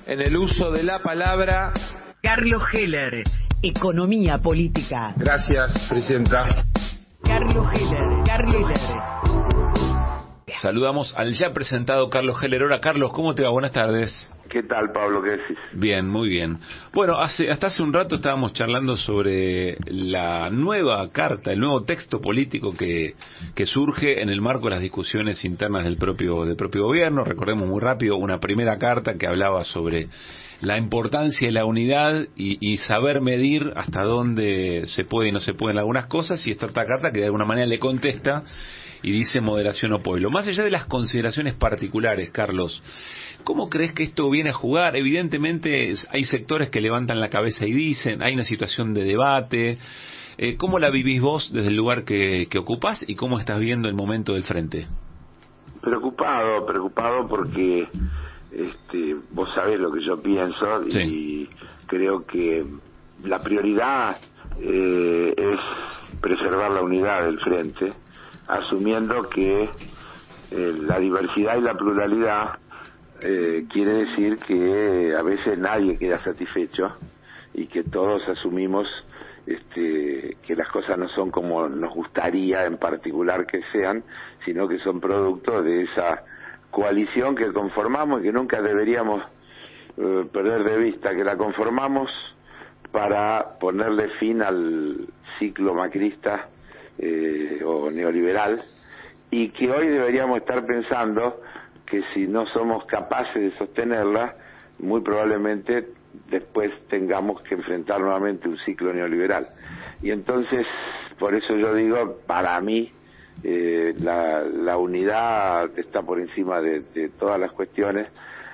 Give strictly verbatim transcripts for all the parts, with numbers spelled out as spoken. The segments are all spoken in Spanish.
en el uso de la palabra. Carlos Heller, Economía Política. Gracias, presidenta. Carlos Heller, Carlos Heller. Saludamos al ya presentado Carlos Heller. Hola, Carlos, ¿cómo te va? Buenas tardes. ¿Qué tal, Pablo? ¿Qué decís? Bien, muy bien. Bueno, hace hasta hace un rato estábamos charlando sobre la nueva carta, el nuevo texto político que, que surge en el marco de las discusiones internas del propio, del propio gobierno. Recordemos muy rápido una primera carta que hablaba sobre la importancia de la unidad y, y saber medir hasta dónde se puede y no se pueden algunas cosas, y esta otra carta que de alguna manera le contesta y dice moderación o pueblo. Más allá de las consideraciones particulares, Carlos, ¿cómo crees que esto viene a jugar? Evidentemente hay sectores que levantan la cabeza y dicen, hay una situación de debate. Eh, ¿Cómo la vivís vos desde el lugar que, que ocupás y cómo estás viendo el momento del frente? Preocupado, preocupado porque este, vos sabés lo que yo pienso. Sí. Y creo que la prioridad eh, es preservar la unidad del frente, asumiendo que eh, la diversidad y la pluralidad eh, quiere decir que a veces nadie queda satisfecho y que todos asumimos este, que las cosas no son como nos gustaría en particular que sean, sino que son producto de esa coalición que conformamos y que nunca deberíamos eh, perder de vista, que la conformamos para ponerle fin al ciclo macrista Eh, o neoliberal, y que hoy deberíamos estar pensando que si no somos capaces de sostenerla, muy probablemente después tengamos que enfrentar nuevamente un ciclo neoliberal. Y entonces, por eso yo digo, para mí eh, la, la unidad está por encima de, de todas las cuestiones,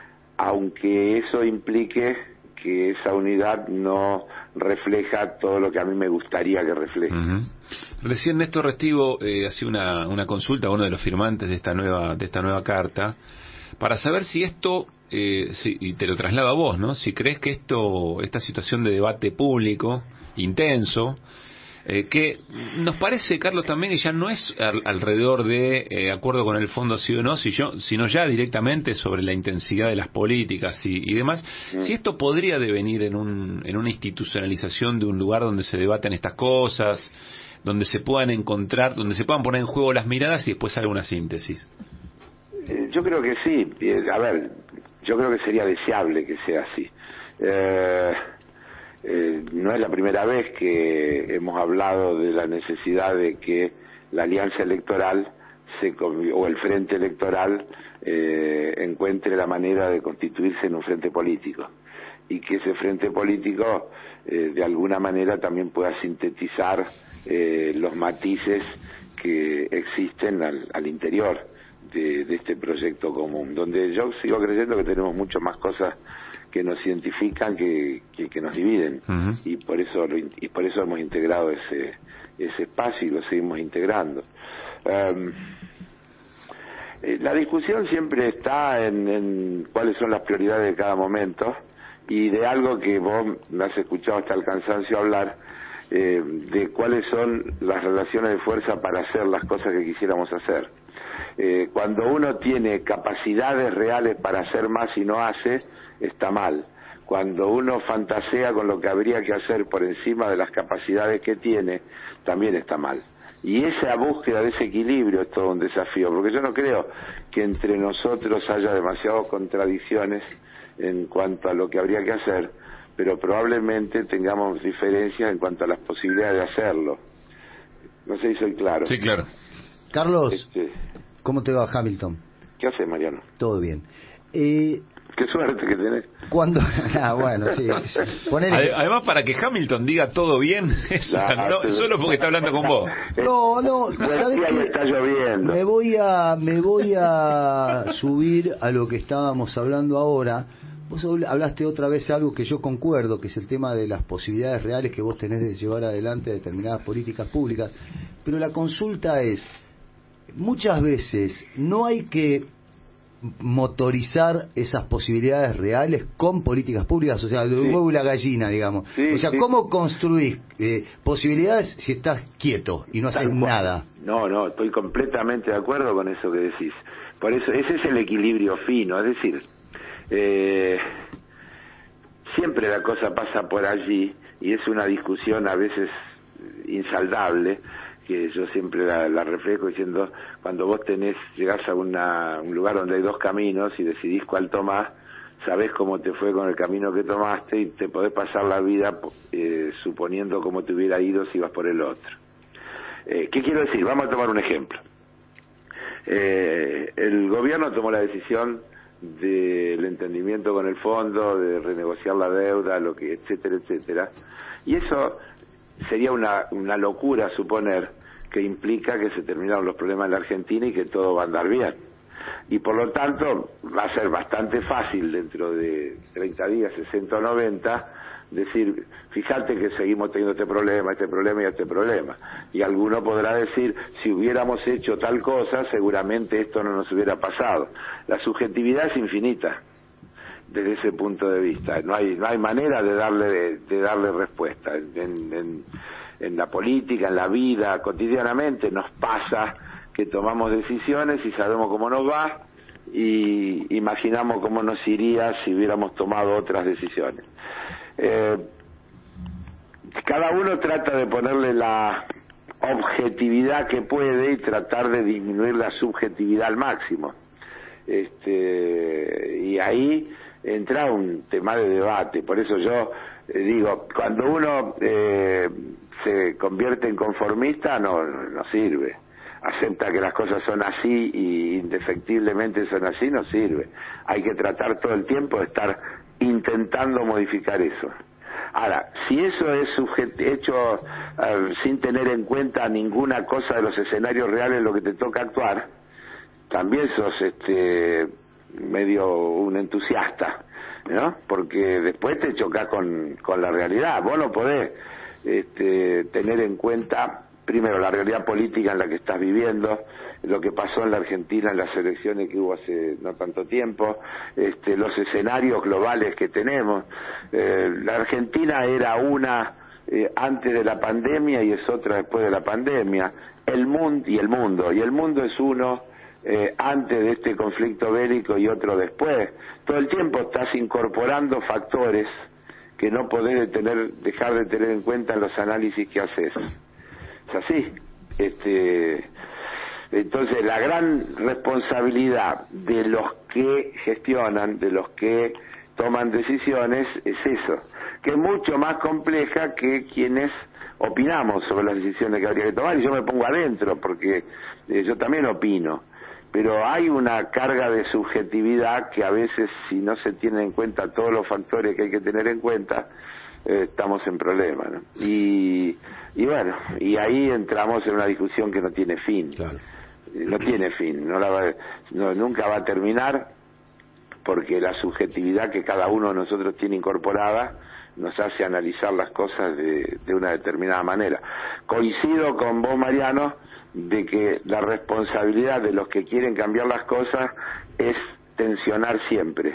aunque eso implique que esa unidad no refleja todo lo que a mí me gustaría que refleje. Uh-huh. Recién Néstor Restivo eh, hacía una, una consulta a uno de los firmantes de esta nueva de esta nueva carta para saber si esto, eh, si, y te lo traslado a vos, ¿no? Si crees que esto, esta situación de debate público intenso, Eh, que nos parece, Carlos, también que ya no es al, alrededor de eh, acuerdo con el fondo sí o no, si yo, sino ya directamente sobre la intensidad de las políticas y, y demás, mm. si esto podría devenir en, un, en una institucionalización de un lugar donde se debaten estas cosas, donde se puedan encontrar, donde se puedan poner en juego las miradas y después salga una síntesis. Eh, yo creo que sí. Eh, a ver, yo creo que sería deseable que sea así. Eh... Eh, no es la primera vez que hemos hablado de la necesidad de que la alianza electoral se, o el frente electoral eh, encuentre la manera de constituirse en un frente político, y que ese frente político eh, de alguna manera también pueda sintetizar eh, los matices que existen al, al interior de, de este proyecto común, donde yo sigo creyendo que tenemos mucho más cosas que nos identifican que, que, que nos dividen. Uh-huh. y por eso lo, y por eso hemos integrado ese ese espacio y lo seguimos integrando. Um, eh, la discusión siempre está en, en cuáles son las prioridades de cada momento, y de algo que vos me has escuchado hasta el cansancio hablar, eh, de cuáles son las relaciones de fuerza para hacer las cosas que quisiéramos hacer. Eh, cuando uno tiene capacidades reales para hacer más y no hace, está mal. Cuando uno fantasea con lo que habría que hacer por encima de las capacidades que tiene, también está mal. Y esa búsqueda de ese equilibrio es todo un desafío, porque yo no creo que entre nosotros haya demasiadas contradicciones en cuanto a lo que habría que hacer, pero probablemente tengamos diferencias en cuanto a las posibilidades de hacerlo. No sé si soy claro. Sí, claro. Carlos, este... ¿cómo te va, Hamilton? ¿Qué haces, Mariano? Todo bien. Eh... Qué suerte que tenés. Cuando, ah, bueno, sí. sí. Ponele... Además, para que Hamilton diga todo bien, eso nah, no, solo porque está hablando con vos. No, no, ¿sabés qué? Está lloviendo. Me voy a, me voy a subir a lo que estábamos hablando ahora. Vos hablaste otra vez algo que yo concuerdo, que es el tema de las posibilidades reales que vos tenés de llevar adelante determinadas políticas públicas. Pero la consulta es, muchas veces no hay que motorizar esas posibilidades reales con políticas públicas, o sea, el sí. huevo y la gallina, digamos. Sí, o sea, sí. ¿cómo construís eh, posibilidades si estás quieto y no haces nada? No, no, estoy completamente de acuerdo con eso que decís. Por eso, ese es el equilibrio fino, es decir, eh, siempre la cosa pasa por allí, y es una discusión a veces insaldable, que yo siempre la, la reflejo diciendo, cuando vos tenés, llegás a una, un lugar donde hay dos caminos y decidís cuál tomás, sabés cómo te fue con el camino que tomaste y te podés pasar la vida eh, suponiendo cómo te hubiera ido si ibas por el otro. Eh, ¿Qué quiero decir? Vamos a tomar un ejemplo. Eh, el gobierno tomó la decisión del entendimiento con el fondo, de renegociar la deuda, lo que, etcétera, etcétera, y eso sería una, una locura suponer que implica que se terminaron los problemas en la Argentina y que todo va a andar bien. Y por lo tanto va a ser bastante fácil dentro de treinta días, sesenta o noventa, decir, fíjate que seguimos teniendo este problema, este problema y este problema. Y alguno podrá decir, si hubiéramos hecho tal cosa, seguramente esto no nos hubiera pasado. La subjetividad es infinita desde ese punto de vista. No hay no hay manera de darle de, de darle respuesta. En, en, en la política, en la vida, cotidianamente nos pasa que tomamos decisiones y sabemos cómo nos va y imaginamos cómo nos iría si hubiéramos tomado otras decisiones. Eh, cada uno trata de ponerle la objetividad que puede y tratar de disminuir la subjetividad al máximo. Este, y ahí entra un tema de debate. Por eso yo eh, digo, cuando uno eh, se convierte en conformista, no, no sirve. Acepta que las cosas son así y indefectiblemente son así, no sirve. Hay que tratar todo el tiempo de estar intentando modificar eso. Ahora, si eso es hecho uh, sin tener en cuenta ninguna cosa de los escenarios reales en lo que te toca actuar, también sos este medio un entusiasta, ¿no? Porque después te chocás con, con la realidad. Vos no podés este, tener en cuenta primero la realidad política en la que estás viviendo, lo que pasó en la Argentina en las elecciones que hubo hace no tanto tiempo, este, los escenarios globales que tenemos. Eh, la Argentina era una eh, antes de la pandemia y es otra después de la pandemia. El mundo y el mundo y el mundo es uno eh, antes de este conflicto bélico y otro después. Todo el tiempo estás incorporando factores que no podés tener, dejar de tener en cuenta en los análisis que haces. Es así. Este, entonces la gran responsabilidad de los que gestionan, de los que toman decisiones, es eso, que es mucho más compleja que quienes opinamos sobre las decisiones que habría que tomar, y yo me pongo adentro porque eh, yo también opino, pero hay una carga de subjetividad que a veces, si no se tienen en cuenta todos los factores que hay que tener en cuenta, eh, estamos en problemas, ¿no? Y, y bueno, y ahí entramos en una discusión que no tiene fin. Claro. No tiene fin, no la va, no, nunca va a terminar, porque la subjetividad que cada uno de nosotros tiene incorporada nos hace analizar las cosas de, de una determinada manera. Coincido con vos, Mariano, de que la responsabilidad de los que quieren cambiar las cosas es tensionar siempre.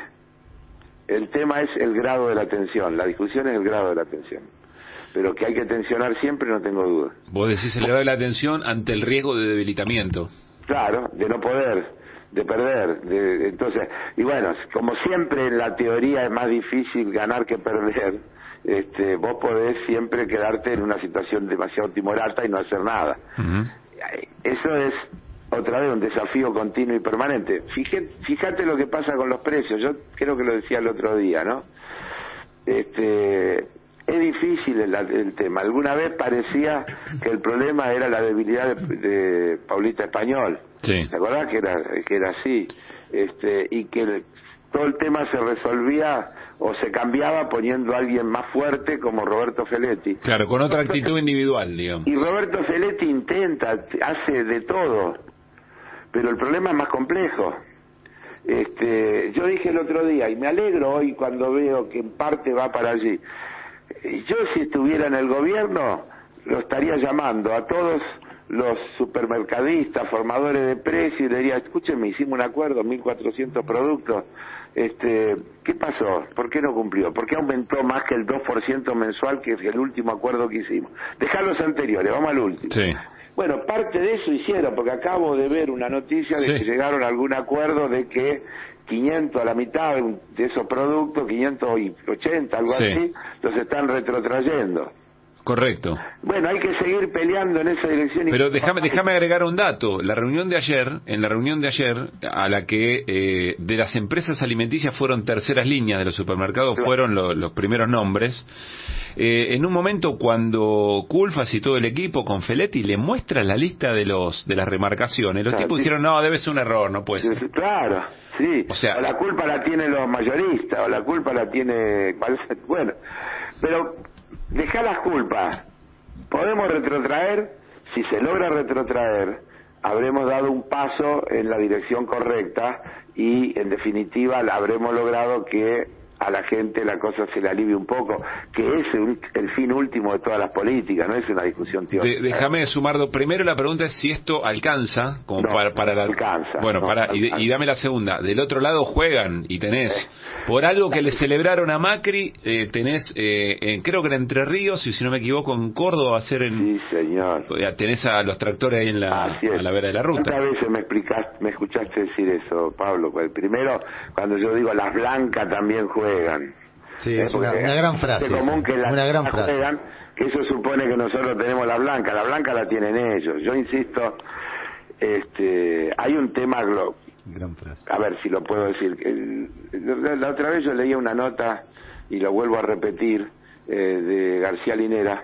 El tema es el grado de la tensión, la discusión es el grado de la tensión. Pero que hay que tensionar siempre, no tengo duda. Vos decís el grado de la tensión ante el riesgo de debilitamiento. Claro, de no poder, de perder. De, entonces, y bueno, como siempre en la teoría es más difícil ganar que perder, este, vos podés siempre quedarte en una situación demasiado timorata y no hacer nada. Uh-huh. Eso es otra vez un desafío continuo y permanente. Fíjate, fíjate lo que pasa con los precios. Yo creo que lo decía el otro día, ¿no? Este, es difícil el, el tema. Alguna vez parecía que el problema era la debilidad de, de Paulista Español. Sí. ¿Te acordás que era que era así? Este, y que el, todo el tema se resolvía o se cambiaba poniendo a alguien más fuerte como Roberto Feletti. Claro, con otra actitud individual, digamos. Y Roberto Feletti intenta, hace de todo, pero el problema es más complejo. Este, yo dije el otro día, y me alegro hoy cuando veo que en parte va para allí. Yo, si estuviera en el gobierno, lo estaría llamando a todos los supermercadistas, formadores de precios, y le diría, escúchenme, hicimos un acuerdo, mil cuatrocientos productos, este, ¿qué pasó? ¿Por qué no cumplió? ¿Por qué aumentó más que el dos por ciento mensual, que es el último acuerdo que hicimos? Dejá los anteriores, vamos al último. Sí. Bueno, parte de eso hicieron, porque acabo de ver una noticia de sí. que llegaron a algún acuerdo de que quinientos a la mitad de esos productos, quinientos ochenta, algo sí. así, los están retrotrayendo. Correcto. Bueno, hay que seguir peleando en esa dirección. Pero déjame déjame agregar un dato. La reunión de ayer, en la reunión de ayer, a la que eh, de las empresas alimenticias fueron terceras líneas de los supermercados, claro. fueron lo, los primeros nombres. Eh, en un momento cuando Culfas y todo el equipo con Feletti le muestra la lista de los de las remarcaciones, los claro, tipos sí. dijeron, no, debe ser un error, no puede ser. Claro, sí. O sea, o la culpa la tienen los mayoristas, o la culpa la tiene... Bueno, pero... Deja las culpas. Podemos retrotraer. Si se logra retrotraer, habremos dado un paso en la dirección correcta y, en definitiva, habremos logrado que a la gente la cosa se le alivie un poco, que es el, el fin último de todas las políticas, no es una discusión teórica. De, déjame sumar, primero la pregunta es si esto alcanza, como no, para, para no la... alcanza. Bueno, no, para, no, y, y dame la segunda, del otro lado juegan y tenés, eh. por algo que le celebraron a Macri, eh, tenés, eh, en, creo que en Entre Ríos, y si no me equivoco, en Córdoba, va a ser en... Sí, señor. Tenés a los tractores ahí en la, a la vera de la ruta. ¿Cuántas veces me explicaste, me escuchaste decir eso, Pablo? Pues primero, cuando yo digo las blancas también juegan. Sí, es una, una gran frase. Es común que las una gran frase. Juegan, que eso supone que nosotros tenemos la blanca. La blanca la tienen ellos. Yo insisto, este, hay un tema... Glo gran frase. A ver si lo puedo decir. El, la otra vez yo leía una nota, y lo vuelvo a repetir, eh, de García Linera,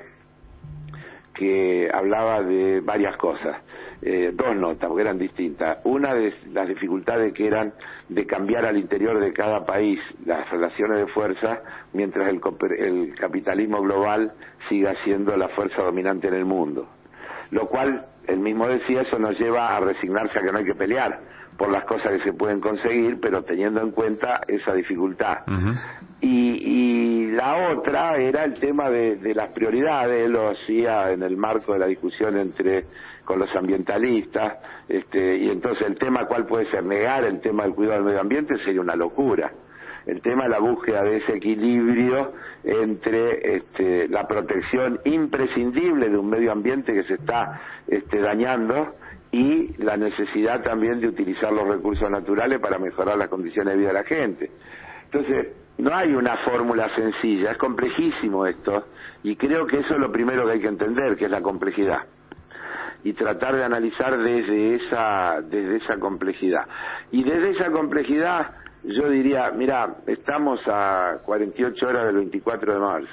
que hablaba de varias cosas. Eh, dos notas, porque eran distintas. Una de las dificultades que eran de cambiar al interior de cada país las relaciones de fuerza, mientras el, el capitalismo global siga siendo la fuerza dominante en el mundo. Lo cual, él mismo decía, eso nos lleva a resignarse a que no hay que pelear por las cosas que se pueden conseguir, pero teniendo en cuenta esa dificultad. Uh-huh. y, y la otra era el tema de, de las prioridades. Él lo hacía en el marco de la discusión entre con los ambientalistas, este, y entonces el tema cuál puede ser, negar el tema del cuidado del medio ambiente sería una locura. El tema de la búsqueda de ese equilibrio entre este, la protección imprescindible de un medio ambiente que se está este, dañando y la necesidad también de utilizar los recursos naturales para mejorar las condiciones de vida de la gente. Entonces, no hay una fórmula sencilla, es complejísimo esto, y creo que eso es lo primero que hay que entender, que es la complejidad, y tratar de analizar desde esa, desde esa complejidad. Y desde esa complejidad, yo diría, mira, estamos a cuarenta y ocho horas del veinticuatro de marzo.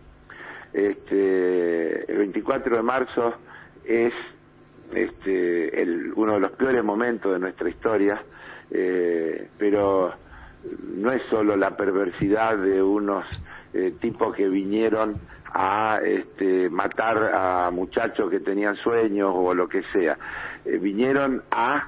Este, el veinticuatro de marzo es este, el, uno de los peores momentos de nuestra historia, eh, pero no es solo la perversidad de unos eh, tipos que vinieron a este, matar a muchachos que tenían sueños o lo que sea. Eh, vinieron a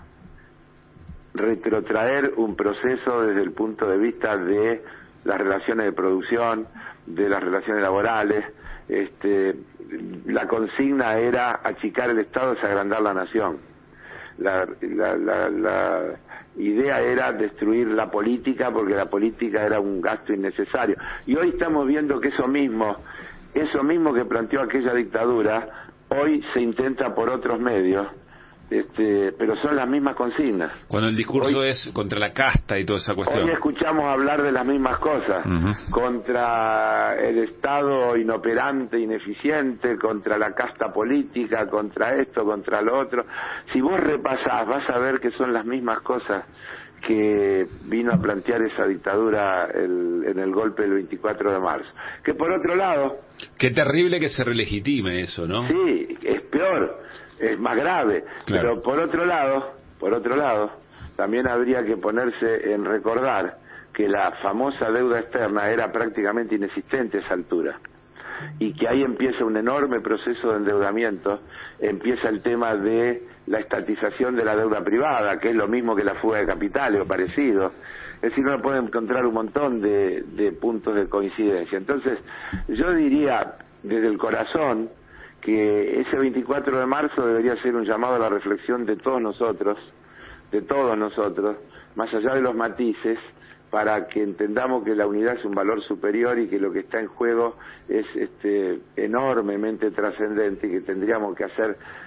retrotraer un proceso desde el punto de vista de las relaciones de producción, de las relaciones laborales. Este, la consigna era achicar el Estado, desagrandar la nación. La, la, la, la idea era destruir la política, porque la política era un gasto innecesario. Y hoy estamos viendo que eso mismo, eso mismo que planteó aquella dictadura, hoy se intenta por otros medios. Este, pero son las mismas consignas. Cuando el discurso hoy, es contra la casta y toda esa cuestión. Hoy escuchamos hablar de las mismas cosas, uh-huh. contra el Estado inoperante, ineficiente, contra la casta política, contra esto, contra lo otro. Si vos repasás, vas a ver que son las mismas cosas que vino a plantear esa dictadura el, en el golpe del veinticuatro de marzo. Que por otro lado... Qué terrible que se relegitime eso, ¿no? Sí, es peor. Es más grave, claro. Pero por otro lado, por otro lado, también habría que ponerse en recordar que la famosa deuda externa era prácticamente inexistente a esa altura, y que ahí empieza un enorme proceso de endeudamiento, empieza el tema de la estatización de la deuda privada, que es lo mismo que la fuga de capitales o parecido. Es decir, uno puede encontrar un montón de, de puntos de coincidencia. Entonces, yo diría desde el corazón que ese veinticuatro de marzo debería ser un llamado a la reflexión de todos nosotros, de todos nosotros, más allá de los matices, para que entendamos que la unidad es un valor superior y que lo que está en juego es este, enormemente trascendente, y que tendríamos que hacer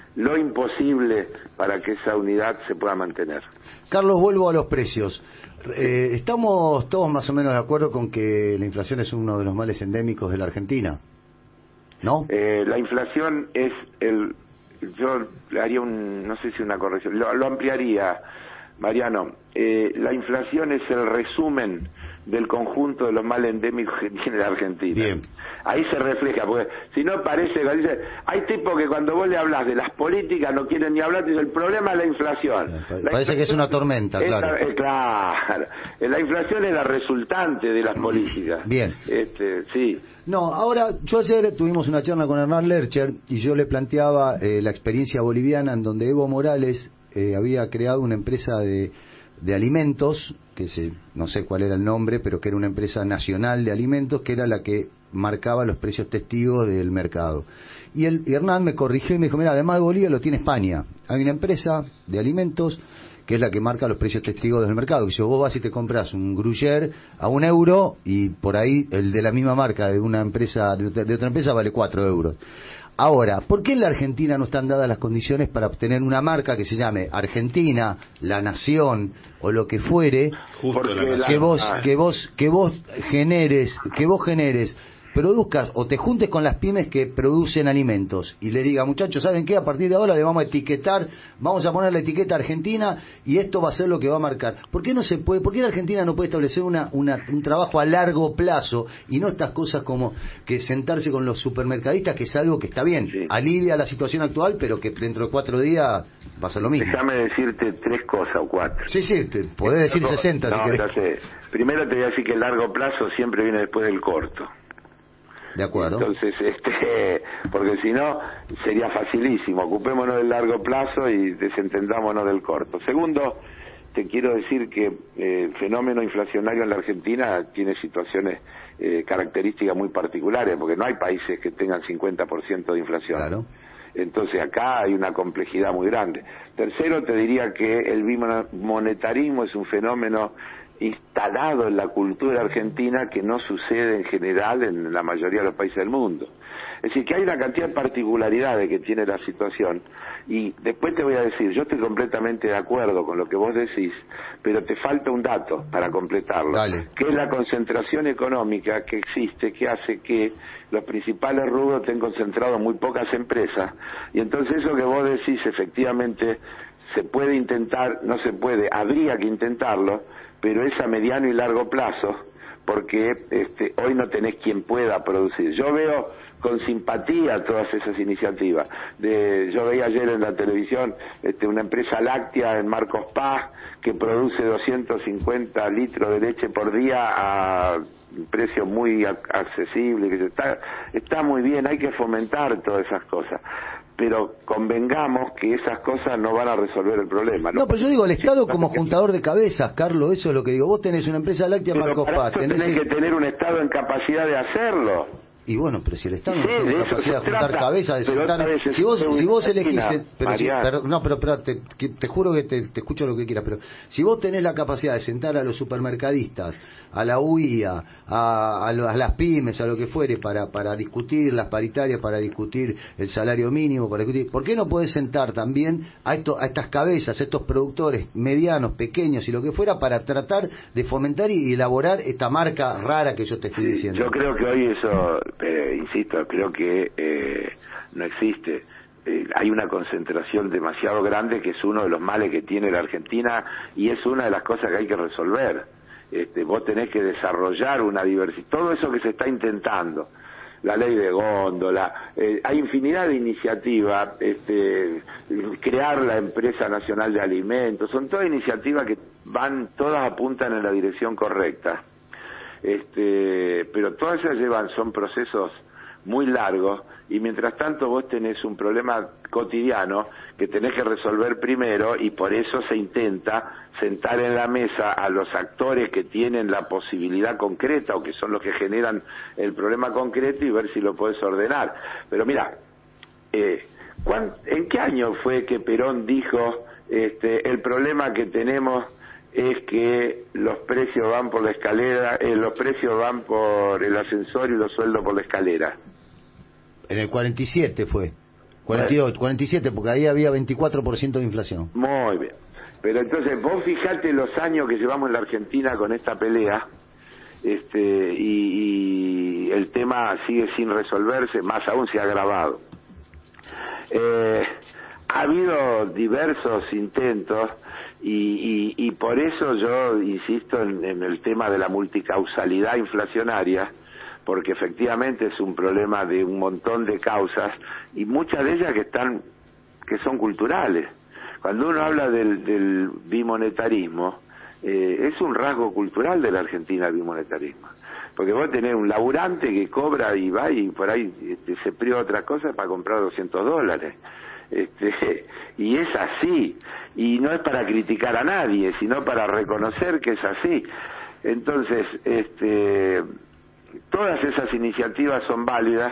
lo imposible para que esa unidad se pueda mantener. Carlos, vuelvo a los precios. Eh, estamos todos más o menos de acuerdo con que la inflación es uno de los males endémicos de la Argentina, ¿no? Eh, la inflación es el... Yo le haría un... no sé si una corrección, lo, lo ampliaría, Mariano. Eh, la inflación es el resumen del conjunto de los males endémicos que tiene la Argentina. Bien. Ahí se refleja, porque si no parece, dice, hay tipos que cuando vos le hablas de las políticas no quieren ni hablar, dicen, el problema es la inflación. Eh, pa- La parece inflación que es una tormenta, es claro. la- eh, claro. La inflación es la resultante de las políticas. Bien. Este, sí. No, ahora, yo ayer tuvimos una charla con Hernán Lercher y yo le planteaba eh, la experiencia boliviana en donde Evo Morales eh, había creado una empresa de, de alimentos, que se, no sé cuál era el nombre, pero que era una empresa nacional de alimentos, que era la que marcaba los precios testigos del mercado. Y, el, y Hernán me corrigió y me dijo, mira, además de Bolivia lo tiene España. Hay una empresa de alimentos que es la que marca los precios testigos del mercado. Que si vos vas y te compras un Gruyère a un euro y por ahí el de la misma marca de una empresa de otra, de otra empresa vale cuatro euros. Ahora, ¿por qué en la Argentina no están dadas las condiciones para obtener una marca que se llame Argentina, La Nación o lo que fuere, Justo Porque la la- nación. que vos Ah. que vos que vos generes, que vos generes produzcas o te juntes con las pymes que producen alimentos y le diga, muchachos, ¿saben qué? A partir de ahora le vamos a etiquetar, vamos a poner la etiqueta Argentina y esto va a ser lo que va a marcar. ¿Por qué no se puede, por qué la Argentina no puede establecer una, una, un trabajo a largo plazo y no estas cosas como que sentarse con los supermercadistas, que es algo que está bien, Sí. alivia la situación actual, pero que dentro de cuatro días va a ser lo mismo? Déjame decirte tres cosas o cuatro. Sí, sí, te podés decir No, sesenta si no, querés. ya sé. Primero te voy a decir que el largo plazo siempre viene después del corto. De acuerdo. Entonces, este, porque si no, sería facilísimo. Ocupémonos del largo plazo y desentendámonos del corto. Segundo, te quiero decir que eh, el fenómeno inflacionario en la Argentina tiene situaciones, eh, características muy particulares, porque no hay países que tengan cincuenta por ciento de inflación. Claro. Entonces acá hay una complejidad muy grande. Tercero, te diría que el bimonetarismo es un fenómeno instalado en la cultura argentina que no sucede en general en la mayoría de los países del mundo. Es decir, que hay una cantidad de particularidades que tiene la situación, y después te voy a decir, yo estoy completamente de acuerdo con lo que vos decís, pero te falta un dato para completarlo, Dale. que es la concentración económica que existe, que hace que los principales rubros estén concentrados en muy pocas empresas, y entonces eso que vos decís efectivamente se puede intentar, no se puede, habría que intentarlo, pero es a mediano y largo plazo, porque este, hoy no tenés quien pueda producir. Yo veo con simpatía todas esas iniciativas. De, yo veía ayer en la televisión este, una empresa láctea en Marcos Paz que produce doscientos cincuenta litros de leche por día a un precio muy accesible. Que está, está muy bien, hay que fomentar todas esas cosas. Pero convengamos que esas cosas no van a resolver el problema. No, pero yo digo, el Estado como juntador de cabezas, Carlos, eso es lo que digo. Vos tenés una empresa láctea, Pero Marcos para Paz. eso Tenés tenés el- que tener un Estado en capacidad de hacerlo. Y bueno, pero si el Estado Sí, no tiene de eso capacidad se de juntar trata. cabezas, de Pero sentar... otra vez es Si vos, una si vos elegís... máquina, Pero si- Mariano. pero- no, pero, pero te, que- te juro que te, te escucho lo que quieras, pero si vos tenés la capacidad de sentar a los supermercadistas, a la U I A, a, a, lo- a las pymes, a lo que fuere, para, para discutir las paritarias, para discutir el salario mínimo, para discutir... ¿Por qué no podés sentar también a, esto, a estas cabezas, a estos productores medianos, pequeños y lo que fuera, para tratar de fomentar y elaborar esta marca rara que yo te estoy Sí, diciendo? yo creo que hoy eso, eh, insisto, creo que eh, no existe. Eh, hay una concentración demasiado grande que es uno de los males que tiene la Argentina y es una de las cosas que hay que resolver. Este, vos tenés que desarrollar una diversidad, todo eso que se está intentando, la ley de góndola, eh, hay infinidad de iniciativas, este, crear la empresa nacional de alimentos, son todas iniciativas que van, todas apuntan en la dirección correcta. Este, pero todas ellas llevan, son procesos muy largos, y mientras tanto vos tenés un problema cotidiano que tenés que resolver primero, y por eso se intenta sentar en la mesa a los actores que tienen la posibilidad concreta o que son los que generan el problema concreto y ver si lo podés ordenar. Pero mira, eh, ¿cuán, ¿en qué año fue que Perón dijo este, el problema que tenemos es que los precios van por la escalera, eh, los precios van por el ascensor y los sueldos por la escalera? En el cuarenta y siete fue. cuarenta y ocho, cuarenta y siete, porque ahí había veinticuatro por ciento de inflación. Muy bien. Pero entonces, vos fijate los años que llevamos en la Argentina con esta pelea, este y, y el tema sigue sin resolverse, más aún se ha agravado. Eh, ha habido diversos intentos y, y, y por eso yo insisto en, en el tema de la multicausalidad inflacionaria, porque efectivamente es un problema de un montón de causas y muchas de ellas que están que son culturales. Cuando uno habla del, del bimonetarismo, eh, es un rasgo cultural de la Argentina el bimonetarismo, porque vos tenés un laburante que cobra y va y por ahí este, se priva otras cosas para comprar doscientos dólares. Este, y es así, y no es para criticar a nadie, sino para reconocer que es así. Entonces, este, todas esas iniciativas son válidas.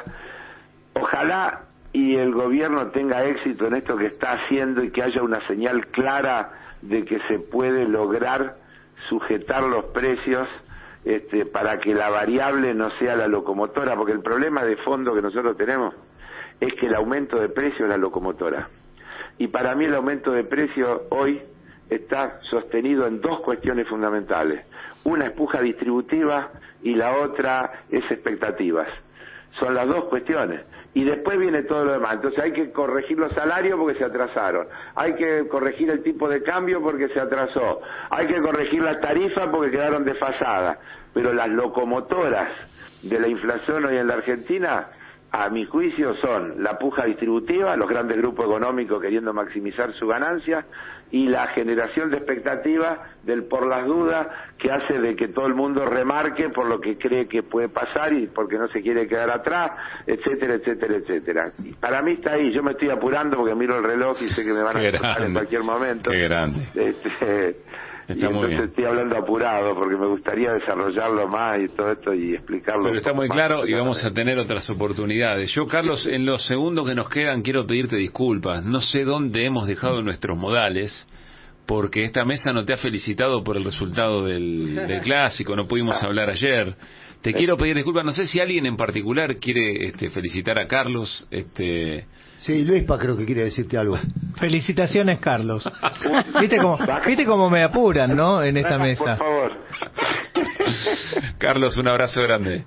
Ojalá y el gobierno tenga éxito en esto que está haciendo y que haya una señal clara de que se puede lograr sujetar los precios este, para que la variable no sea la locomotora, porque el problema de fondo que nosotros tenemos es que el aumento de precio es la locomotora. Y para mí el aumento de precio hoy está sostenido en dos cuestiones fundamentales. Una es puja distributiva y la otra es expectativas. Son las dos cuestiones. Y después viene todo lo demás. Entonces hay que corregir los salarios porque se atrasaron. Hay que corregir el tipo de cambio porque se atrasó. Hay que corregir las tarifas porque quedaron desfasadas. Pero las locomotoras de la inflación hoy en la Argentina, a mi juicio, son la puja distributiva, los grandes grupos económicos queriendo maximizar su ganancia, y la generación de expectativas del por las dudas, que hace de que todo el mundo remarque por lo que cree que puede pasar y porque no se quiere quedar atrás, etcétera, etcétera, etcétera. Y para mí está ahí. Yo me estoy apurando porque miro el reloj y sé que me van a cortar en cualquier momento. Qué grande. Este, Está y muy entonces bien. Estoy hablando apurado porque me gustaría desarrollarlo más y todo esto y explicarlo. Pero está muy claro y vamos a tener otras oportunidades. Yo, Carlos, en los segundos que nos quedan quiero pedirte disculpas. No sé dónde hemos dejado nuestros modales, porque esta mesa no te ha felicitado por el resultado del, del clásico, no pudimos hablar ayer. Te quiero pedir disculpas. No sé si alguien en particular quiere este, felicitar a Carlos. Este... Sí, Luispa creo que quiere decirte algo. Felicitaciones, Carlos. ¿Viste cómo, ¿Viste cómo me apuran, no? En esta mesa. Por favor. Carlos, un abrazo grande.